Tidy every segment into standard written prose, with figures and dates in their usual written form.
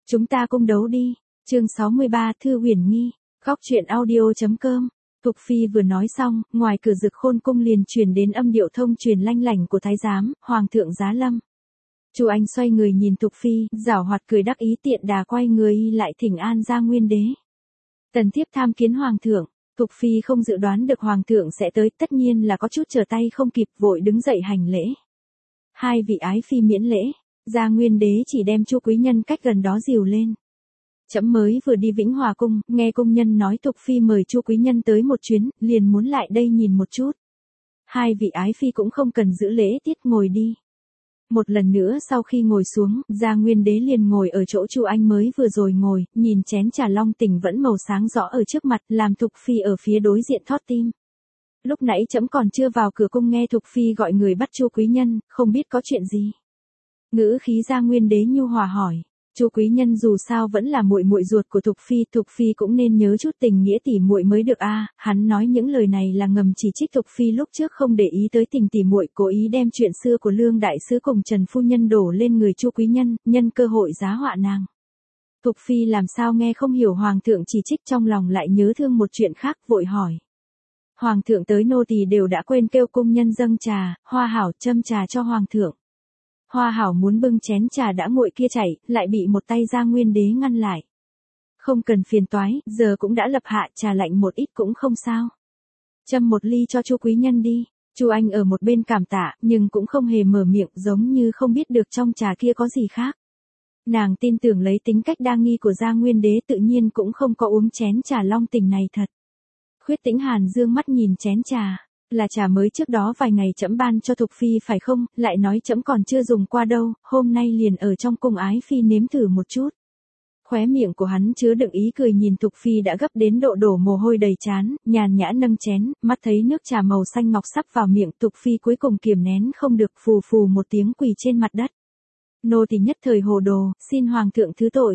Chúng ta cung đấu đi. Chương 63 Thư Huyền Nghi. Góc truyện audio.com. Thục Phi vừa nói xong, ngoài cửa Dực Khôn cung liền truyền đến âm điệu thông truyền lanh lảnh của thái giám, Hoàng thượng giá lâm. Chu Anh xoay người nhìn Thục Phi, giảo hoạt cười đắc ý, tiện đà quay người lại thỉnh an Gia Nguyên đế. Tần thiếp tham kiến Hoàng thượng. Thục Phi không dự đoán được Hoàng thượng sẽ tới, tất nhiên là có chút trở tay không kịp, vội đứng dậy hành lễ. Hai vị ái phi miễn lễ. Gia Nguyên đế chỉ đem Chu quý nhân cách gần đó dìu lên. Trẫm mới vừa đi Vĩnh Hòa cung, nghe cung nhân nói Thục Phi mời Chu quý nhân tới một chuyến, liền muốn lại đây nhìn một chút. Hai vị ái phi cũng không cần giữ lễ tiết, ngồi đi. Một lần nữa sau khi ngồi xuống, Gia Nguyên đế liền ngồi ở chỗ Chu Anh mới vừa rồi ngồi, nhìn chén trà long tỉnh vẫn màu sáng rõ ở trước mặt, làm Thục Phi ở phía đối diện thót tim. Lúc nãy trẫm còn chưa vào cửa cung nghe Thục Phi gọi người bắt Chu quý nhân, không biết có chuyện gì. Ngữ khí Gia Nguyên đế nhu hòa hỏi. Chu quý nhân dù sao vẫn là muội muội ruột của Thục Phi cũng nên nhớ chút tình nghĩa tỉ muội mới được a. Hắn nói những lời này là ngầm chỉ trích Thục Phi lúc trước không để ý tới tình tỉ muội, cố ý đem chuyện xưa của Lương đại sứ cùng Trần phu nhân đổ lên người Chu quý nhân, nhân cơ hội giá họa nàng. Thục Phi làm sao nghe không hiểu Hoàng thượng chỉ trích, trong lòng lại nhớ thương một chuyện khác, vội hỏi. Hoàng thượng tới nô tỳ đều đã quên kêu cung nhân dâng trà, Hoa hảo châm trà cho Hoàng thượng. Hoa hảo muốn bưng chén trà đã nguội kia chảy, lại bị một tay Gia Nguyên đế ngăn lại. Không cần phiền toái, giờ cũng đã lập hạ, trà lạnh một ít cũng không sao. Châm một ly cho Chu quý nhân đi. Chu Anh ở một bên cảm tạ, nhưng cũng không hề mở miệng, giống như không biết được trong trà kia có gì khác. Nàng tin tưởng lấy tính cách đa nghi của Gia Nguyên đế tự nhiên cũng không có uống chén trà long tỉnh này thật. Khuyết Tĩnh Hàn dương mắt nhìn chén trà. Là trà mới trước đó vài ngày trẫm ban cho Thục Phi phải không, lại nói trẫm còn chưa dùng qua đâu, hôm nay liền ở trong cung ái phi nếm thử một chút. Khóe miệng của hắn chứa đựng ý cười, nhìn Thục Phi đã gấp đến độ đổ mồ hôi đầy trán, nhàn nhã nâng chén, mắt thấy nước trà màu xanh ngọc sắp vào miệng, Thục Phi cuối cùng kiềm nén không được, phù phù một tiếng quỳ trên mặt đất. Nô tỳ nhất thời hồ đồ, xin Hoàng thượng thứ tội.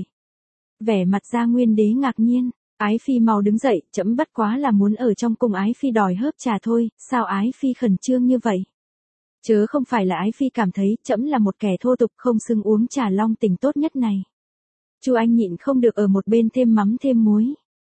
Vẻ mặt Gia Nguyên đế ngạc nhiên. Ái phi mau đứng dậy, trẫm bất quá là muốn ở trong cung ái phi đòi hớp trà thôi, sao ái phi khẩn trương như vậy? Chớ không phải là ái phi cảm thấy trẫm là một kẻ thô tục không xứng uống trà long tỉnh tốt nhất này. Chu Anh nhịn không được ở một bên thêm mắm thêm muối.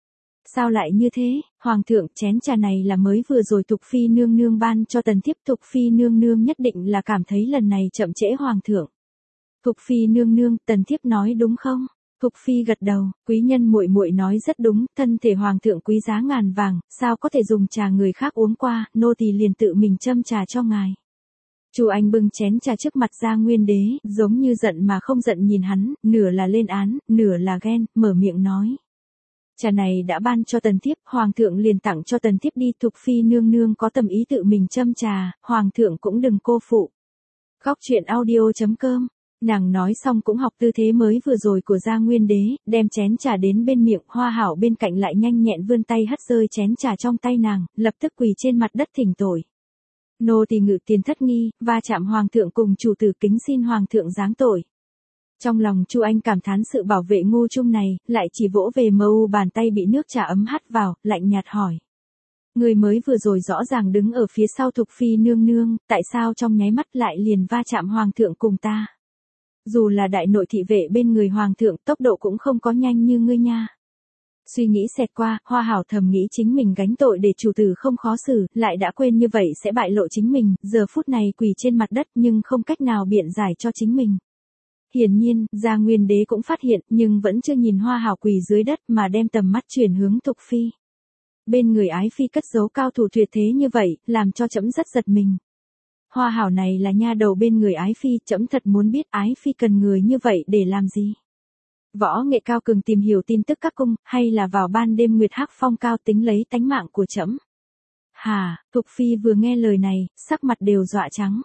Sao lại như thế, Hoàng thượng, chén trà này là mới vừa rồi Thục Phi nương nương ban cho tần thiếp, Thục Phi nương nương nhất định là cảm thấy lần này chậm trễ Hoàng thượng. Thục Phi nương nương, tần thiếp nói đúng không? Thục Phi gật đầu, quý nhân muội muội nói rất đúng, thân thể Hoàng thượng quý giá ngàn vàng, sao có thể dùng trà người khác uống qua, nô tỳ liền tự mình châm trà cho ngài. Chu Anh bưng chén trà trước mặt Gia Nguyên đế, giống như giận mà không giận nhìn hắn, nửa là lên án, nửa là ghen, mở miệng nói. Trà này đã ban cho tần thiếp, Hoàng thượng liền tặng cho tần thiếp đi. Thục Phi nương nương có tâm ý tự mình châm trà, Hoàng thượng cũng đừng cô phụ. Góc truyện audio.com. Nàng nói xong cũng học tư thế mới vừa rồi của Gia Nguyên đế, đem chén trà đến bên miệng, Hoa hảo bên cạnh lại nhanh nhẹn vươn tay hất rơi chén trà trong tay nàng, lập tức quỳ trên mặt đất thỉnh tội. Nô tỳ ngự tiền thất nghi, va chạm Hoàng thượng cùng chủ tử, kính xin Hoàng thượng giáng tội. Trong lòng Chu Anh cảm thán sự bảo vệ ngu chung này, lại chỉ vỗ về mu bàn tay bị nước trà ấm hắt vào, lạnh nhạt hỏi. Người mới vừa rồi rõ ràng đứng ở phía sau Thục Phi nương nương, tại sao trong nháy mắt lại liền va chạm Hoàng thượng cùng ta? Dù là đại nội thị vệ bên người Hoàng thượng, tốc độ cũng không có nhanh như ngươi nha. Suy nghĩ xẹt qua, Hoa hảo thầm nghĩ chính mình gánh tội để chủ tử không khó xử, lại đã quên như vậy sẽ bại lộ chính mình, giờ phút này quỳ trên mặt đất nhưng không cách nào biện giải cho chính mình. Hiển nhiên, Gia Nguyên đế cũng phát hiện, nhưng vẫn chưa nhìn Hoa hảo quỳ dưới đất mà đem tầm mắt chuyển hướng Thục Phi. Bên người ái phi cất giấu cao thủ tuyệt thế như vậy, làm cho trẫm rất giật mình. Hoa hảo này là nha đầu bên người ái phi, trẫm thật muốn biết ái phi cần người như vậy để làm gì. Võ nghệ cao cường tìm hiểu tin tức các cung, hay là vào ban đêm nguyệt hắc phong cao tính lấy tánh mạng của trẫm. Hà, Thục Phi vừa nghe lời này, sắc mặt đều dọa trắng.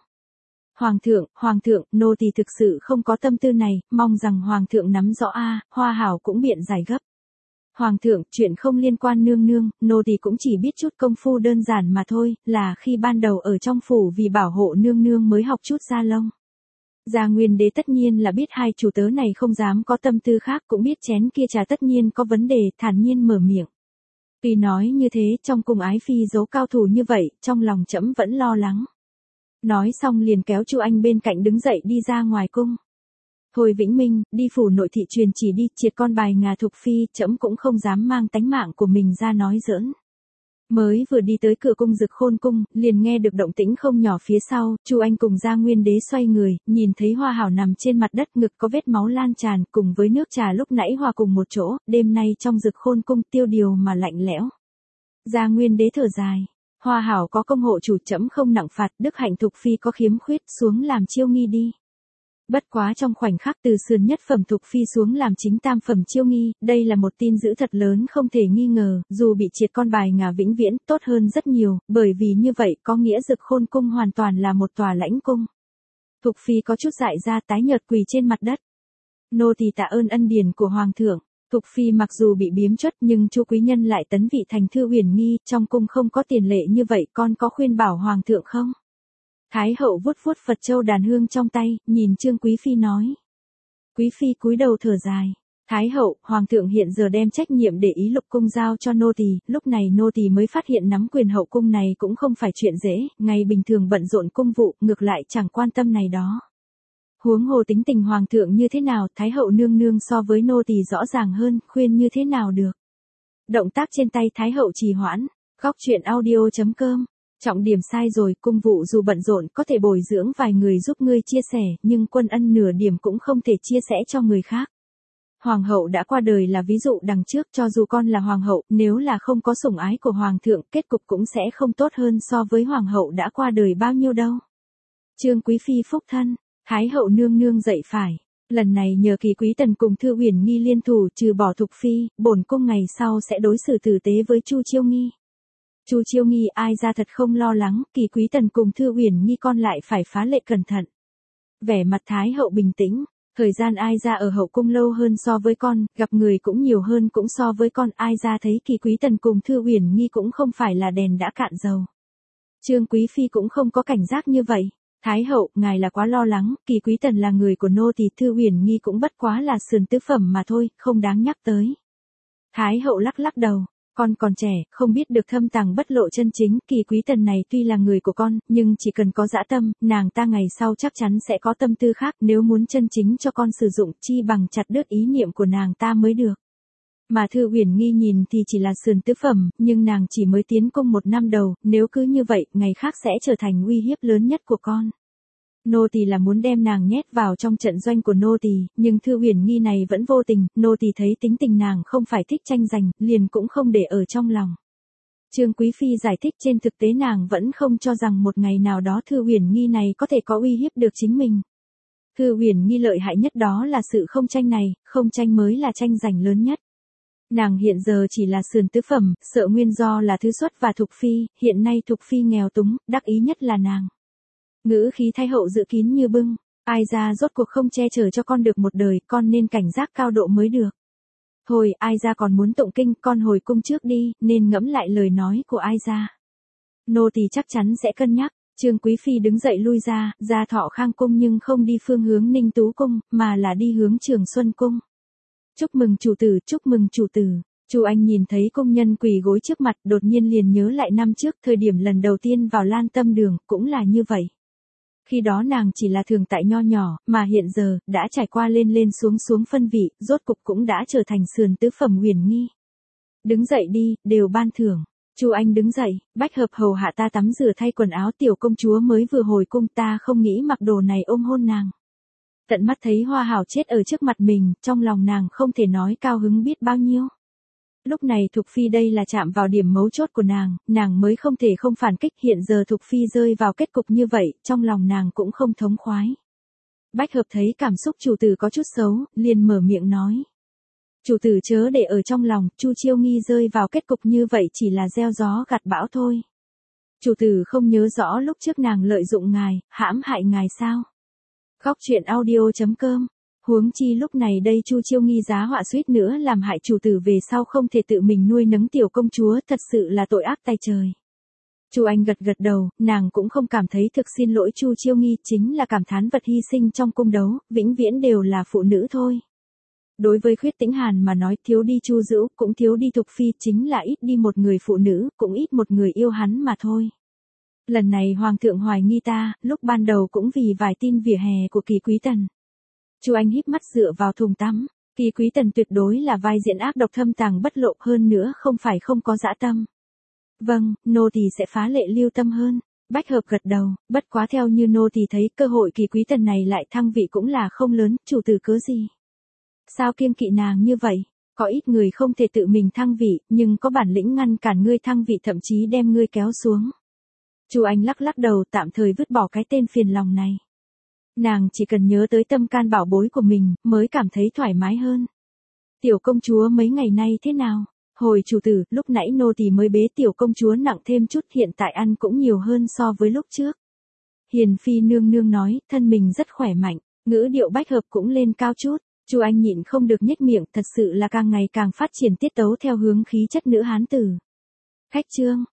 Hoàng thượng, nô tỳ thực sự không có tâm tư này, mong rằng Hoàng thượng nắm rõ a. Hoa hảo cũng biện giải gấp. Hoàng thượng, chuyện không liên quan nương nương, nô tỳ cũng chỉ biết chút công phu đơn giản mà thôi, là khi ban đầu ở trong phủ vì bảo hộ nương nương mới học chút gia lông. Gia Nguyên đế tất nhiên là biết hai chủ tớ này không dám có tâm tư khác, cũng biết chén kia trà tất nhiên có vấn đề, thản nhiên mở miệng. Vì nói như thế, trong cung ái phi giấu cao thủ như vậy, trong lòng trẫm vẫn lo lắng. Nói xong liền kéo Chu Anh bên cạnh đứng dậy đi ra ngoài cung. Thôi Vĩnh Minh, đi phủ nội thị truyền chỉ đi, triệt con bài ngà Thục Phi, trẫm cũng không dám mang tánh mạng của mình ra nói giỡn. Mới vừa đi tới cửa cung Dực Khôn cung, liền nghe được động tĩnh không nhỏ phía sau, Chu Anh cùng Gia Nguyên Đế xoay người, nhìn thấy Hoa Hảo nằm trên mặt đất, ngực có vết máu lan tràn, cùng với nước trà lúc nãy hòa cùng một chỗ, đêm nay trong Dực Khôn cung tiêu điều mà lạnh lẽo. Gia Nguyên Đế thở dài, Hoa Hảo có công hộ chủ, trẫm không nặng phạt, đức hạnh Thục Phi có khiếm khuyết, xuống làm chiêu nghi đi. Bất quá trong khoảnh khắc từ sườn nhất phẩm Thục Phi xuống làm chính tam phẩm chiêu nghi, đây là một tin dữ thật lớn không thể nghi ngờ, dù bị triệt con bài ngà vĩnh viễn, tốt hơn rất nhiều, bởi vì như vậy có nghĩa Dực Khôn cung hoàn toàn là một tòa lãnh cung. Thục Phi có chút dại ra, tái nhợt quỳ trên mặt đất. Nô tỳ tạ ơn ân điển của Hoàng thượng. Thục Phi mặc dù bị biếm chất nhưng Chu quý nhân lại tấn vị thành Thư Huyền Nghi, trong cung không có tiền lệ như vậy, con có khuyên bảo Hoàng thượng không? Thái hậu vuốt vuốt Phật châu đàn hương trong tay, nhìn Trương Quý Phi nói. Quý Phi cúi đầu thở dài. Thái hậu, Hoàng thượng hiện giờ đem trách nhiệm để ý lục cung giao cho nô tỳ, lúc này nô tỳ mới phát hiện nắm quyền hậu cung này cũng không phải chuyện dễ, ngày bình thường bận rộn cung vụ, ngược lại chẳng quan tâm này đó. Huống hồ tính tình Hoàng thượng như thế nào, Thái hậu nương nương so với nô tỳ rõ ràng hơn, khuyên như thế nào được. Động tác trên tay Thái hậu trì hoãn, góc chuyện audio.com. Trọng điểm sai rồi, cung vụ dù bận rộn có thể bồi dưỡng vài người giúp ngươi chia sẻ, nhưng quân ân nửa điểm cũng không thể chia sẻ cho người khác. Hoàng hậu đã qua đời là ví dụ đằng trước, cho dù con là hoàng hậu, nếu là không có sủng ái của hoàng thượng, kết cục cũng sẽ không tốt hơn so với hoàng hậu đã qua đời bao nhiêu đâu. Trương Quý Phi phúc thân, Thái hậu nương nương dậy phải. Lần này nhờ Kỳ Quý Tần cùng Thư Huyền Nghi liên thủ trừ bỏ Thục Phi, bổn cung ngày sau sẽ đối xử tử tế với Chu Chiêu Nghi. Chu Chiêu Nghi ai ra thật không lo lắng, Kỳ Quý Tần cùng Thư Huyền Nghi con lại phải phá lệ cẩn thận. Vẻ mặt Thái hậu bình tĩnh, thời gian ai ra ở hậu cung lâu hơn so với con, gặp người cũng nhiều hơn cũng so với con, ai ra thấy Kỳ Quý Tần cùng Thư Huyền Nghi cũng không phải là đèn đã cạn dầu. Trương Quý Phi cũng không có cảnh giác như vậy. Thái hậu, ngài là quá lo lắng, Kỳ Quý Tần là người của nô tỳ, Thư Huyền Nghi cũng bất quá là sườn tứ phẩm mà thôi, không đáng nhắc tới. Thái hậu lắc lắc đầu. Con còn trẻ, không biết được thâm tàng bất lộ chân chính, Kỳ Quý Tần này tuy là người của con, nhưng chỉ cần có dã tâm, nàng ta ngày sau chắc chắn sẽ có tâm tư khác, nếu muốn chân chính cho con sử dụng, chi bằng chặt đứt ý niệm của nàng ta mới được. Mà Thư Huyền Nghi nhìn thì chỉ là sườn tứ phẩm, nhưng nàng chỉ mới tiến cung 1 năm đầu, nếu cứ như vậy, ngày khác sẽ trở thành uy hiếp lớn nhất của con. Nô tỳ là muốn đem nàng nhét vào trong trận doanh của nô tỳ, nhưng Thư Huyền Nghi này vẫn vô tình, nô tỳ thấy tính tình nàng không phải thích tranh giành, liền cũng không để ở trong lòng. Trương Quý Phi giải thích trên thực tế nàng vẫn không cho rằng một ngày nào đó Thư Huyền Nghi này có thể có uy hiếp được chính mình. Thư Huyền Nghi lợi hại nhất đó là sự không tranh này, không tranh mới là tranh giành lớn nhất. Nàng hiện giờ chỉ là sườn tứ phẩm, sợ nguyên do là Thứ Xuất và Thục Phi, hiện nay Thục Phi nghèo túng, đắc ý nhất là nàng. Ngữ khí Thái hậu dự kín như bưng, ai ra rốt cuộc không che chở cho con được một đời, con nên cảnh giác cao độ mới được. Thôi, ai ra còn muốn tụng kinh, con hồi cung trước đi, nên ngẫm lại lời nói của ai ra. Nô tỳ chắc chắn sẽ cân nhắc. Trương Quý Phi đứng dậy lui ra Thọ Khang cung nhưng không đi phương hướng Ninh Tú cung, mà là đi hướng Trường Xuân cung. Chúc mừng chủ tử, chúc mừng chủ tử. Chu Anh nhìn thấy công nhân quỳ gối trước mặt, đột nhiên liền nhớ lại năm trước, thời điểm lần đầu tiên vào Lan Tâm Đường, cũng là như vậy. Khi đó nàng chỉ là thường tại nho nhỏ, mà hiện giờ, đã trải qua lên lên xuống xuống phân vị, rốt cục cũng đã trở thành sườn tứ phẩm Huyền Nghi. Đứng dậy đi, đều ban thưởng. Chu Anh đứng dậy, Bách Hợp hầu hạ ta tắm rửa thay quần áo, tiểu công chúa mới vừa hồi cung, ta không nghĩ mặc đồ này ôm hôn nàng. Tận mắt thấy Hoa Hảo chết ở trước mặt mình, trong lòng nàng không thể nói cao hứng biết bao nhiêu. Lúc này Thục Phi đây là chạm vào điểm mấu chốt của nàng mới không thể không phản kích, hiện giờ Thục Phi rơi vào kết cục như vậy, trong lòng nàng cũng không thống khoái. Bách Hợp thấy cảm xúc chủ tử có chút xấu, liền mở miệng nói. Chủ tử chớ để ở trong lòng, Chu Chiêu Nghi rơi vào kết cục như vậy chỉ là gieo gió gặt bão thôi. Chủ tử không nhớ rõ lúc trước nàng lợi dụng ngài, hãm hại ngài sao? Góc chuyện audio.com. Huống chi lúc này đây Chu Chiêu Nghi giá họa suýt nữa làm hại chủ tử về sau không thể tự mình nuôi nấng tiểu công chúa, thật sự là tội ác tay trời. Chu Anh gật gật đầu, nàng cũng không cảm thấy thực xin lỗi Chu Chiêu Nghi, chính là cảm thán vật hy sinh trong cung đấu, vĩnh viễn đều là phụ nữ thôi. Đối với Khuyết Tĩnh Hàn mà nói, thiếu đi Chu Dữu, cũng thiếu đi Thục Phi, chính là ít đi một người phụ nữ, cũng ít một người yêu hắn mà thôi. Lần này Hoàng thượng hoài nghi ta, lúc ban đầu cũng vì vài tin vỉa hè của Kỳ Quý Tần. Chu Anh híp mắt dựa vào thùng tắm. Kỳ Quý Tần tuyệt đối là vai diễn ác độc thâm tàng bất lộ, hơn nữa không phải không có dã tâm. Vâng, nô tỳ sẽ phá lệ lưu tâm hơn. Bách hợp gật đầu, bất quá theo như nô tỳ thấy cơ hội Kỳ Quý Tần này lại thăng vị cũng là không lớn, chủ tử cớ gì? Sao kiêng kỵ nàng như vậy? Có ít người không thể tự mình thăng vị, nhưng có bản lĩnh ngăn cản ngươi thăng vị, thậm chí đem ngươi kéo xuống. Chu Anh lắc lắc đầu, tạm thời vứt bỏ cái tên phiền lòng này. Nàng chỉ cần nhớ tới tâm can bảo bối của mình, mới cảm thấy thoải mái hơn. Tiểu công chúa mấy ngày nay thế nào? Hồi chủ tử, lúc nãy nô tỳ mới bế tiểu công chúa nặng thêm chút, hiện tại ăn cũng nhiều hơn so với lúc trước. Hiền phi nương nương nói, thân mình rất khỏe mạnh, ngữ điệu Bách hợp cũng lên cao chút. Chu Anh nhịn không được nhếch miệng, thật sự là càng ngày càng phát triển tiết tấu theo hướng khí chất nữ hán tử. Khách trương,